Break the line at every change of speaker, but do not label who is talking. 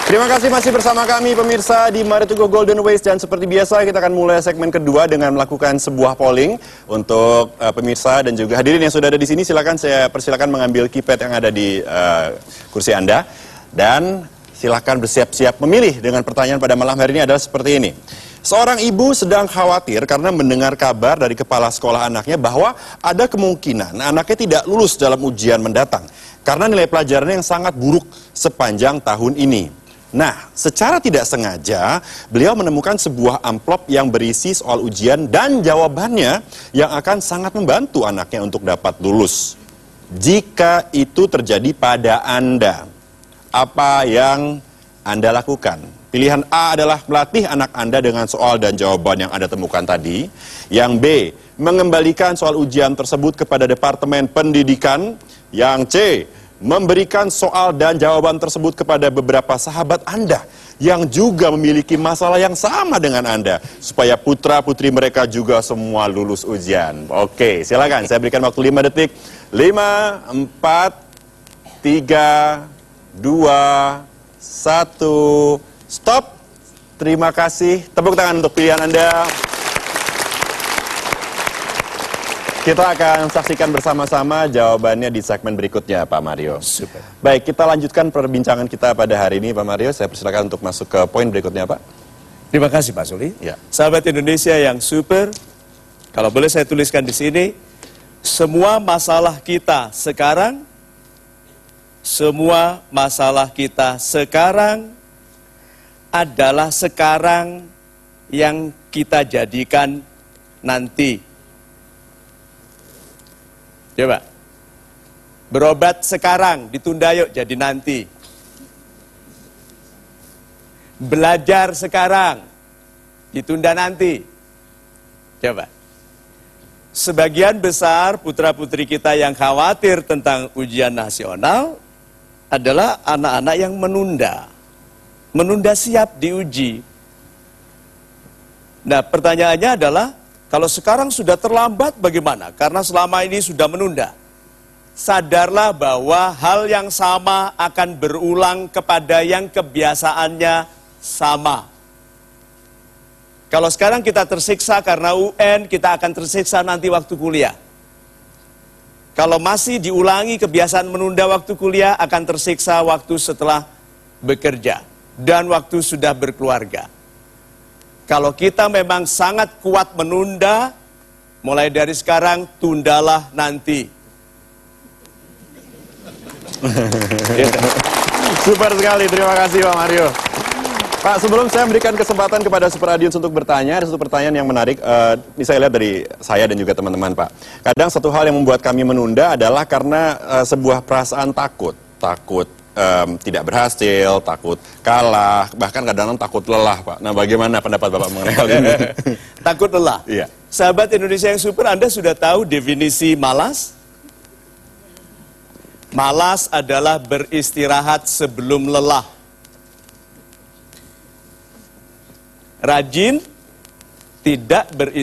Terima kasih masih bersama kami pemirsa di Mari to Go Golden Ways, dan seperti biasa kita akan mulai segmen kedua dengan melakukan sebuah polling untuk pemirsa dan juga hadirin yang sudah ada di sini. Saya persilakan mengambil keypad yang ada di kursi Anda dan silakan bersiap-siap memilih. Dengan pertanyaan pada malam hari ini adalah seperti ini. Seorang ibu sedang khawatir karena mendengar kabar dari kepala sekolah anaknya bahwa ada kemungkinan anaknya tidak lulus dalam ujian mendatang karena nilai pelajarannya yang sangat buruk sepanjang tahun ini. Nah, secara tidak sengaja, beliau menemukan sebuah amplop yang berisi soal ujian dan jawabannya yang akan sangat membantu anaknya untuk dapat lulus. Jika itu terjadi pada Anda, apa yang Anda lakukan? Pilihan A adalah melatih anak Anda dengan soal dan jawaban yang Anda temukan tadi. Yang B, mengembalikan soal ujian tersebut kepada Departemen Pendidikan. Yang C, memberikan soal dan jawaban tersebut kepada beberapa sahabat Anda yang juga memiliki masalah yang sama dengan Anda, supaya putra-putri mereka juga semua lulus ujian. Oke, silakan. Saya berikan waktu 5 detik. 5, 4, 3, 2, 1, stop. Terima kasih. Tepuk tangan untuk pilihan Anda. Kita akan saksikan bersama-sama jawabannya di segmen berikutnya, Pak Mario.
Super.
Baik, kita lanjutkan perbincangan kita pada hari ini, Pak Mario. Saya persilakan untuk masuk ke poin berikutnya, Pak.
Terima kasih, Pak Suli.
Ya.
Sahabat Indonesia yang super, kalau boleh saya tuliskan di sini, semua masalah kita sekarang adalah sekarang yang kita jadikan nanti. Coba, berobat sekarang, ditunda yuk jadi nanti. Belajar sekarang, ditunda nanti. Coba, sebagian besar putra-putri kita yang khawatir tentang ujian nasional adalah anak-anak yang menunda siap diuji. Nah, pertanyaannya adalah, kalau sekarang sudah terlambat bagaimana? Karena selama ini sudah menunda. Sadarlah bahwa hal yang sama akan berulang kepada yang kebiasaannya sama. Kalau sekarang kita tersiksa karena UN, kita akan tersiksa nanti waktu kuliah. Kalau masih diulangi kebiasaan menunda waktu kuliah, akan tersiksa waktu setelah bekerja dan waktu sudah berkeluarga. Kalau kita memang sangat kuat menunda, mulai dari sekarang tundalah nanti.
Super sekali, terima kasih Pak Mario. Pak, sebelum saya memberikan kesempatan kepada Super Audience untuk bertanya, ada satu pertanyaan yang menarik. Ini saya lihat dari saya dan juga teman-teman, Pak. Kadang satu hal yang membuat kami menunda adalah karena sebuah perasaan takut tidak berhasil, takut kalah, bahkan kadang-kadang takut lelah, Pak. Nah, bagaimana pendapat Bapak mengenai hal ini?
Takut lelah?
Iya.
Sahabat Indonesia yang super, Anda sudah tahu definisi malas? Malas adalah beristirahat sebelum lelah. Rajin, tidak beristirahat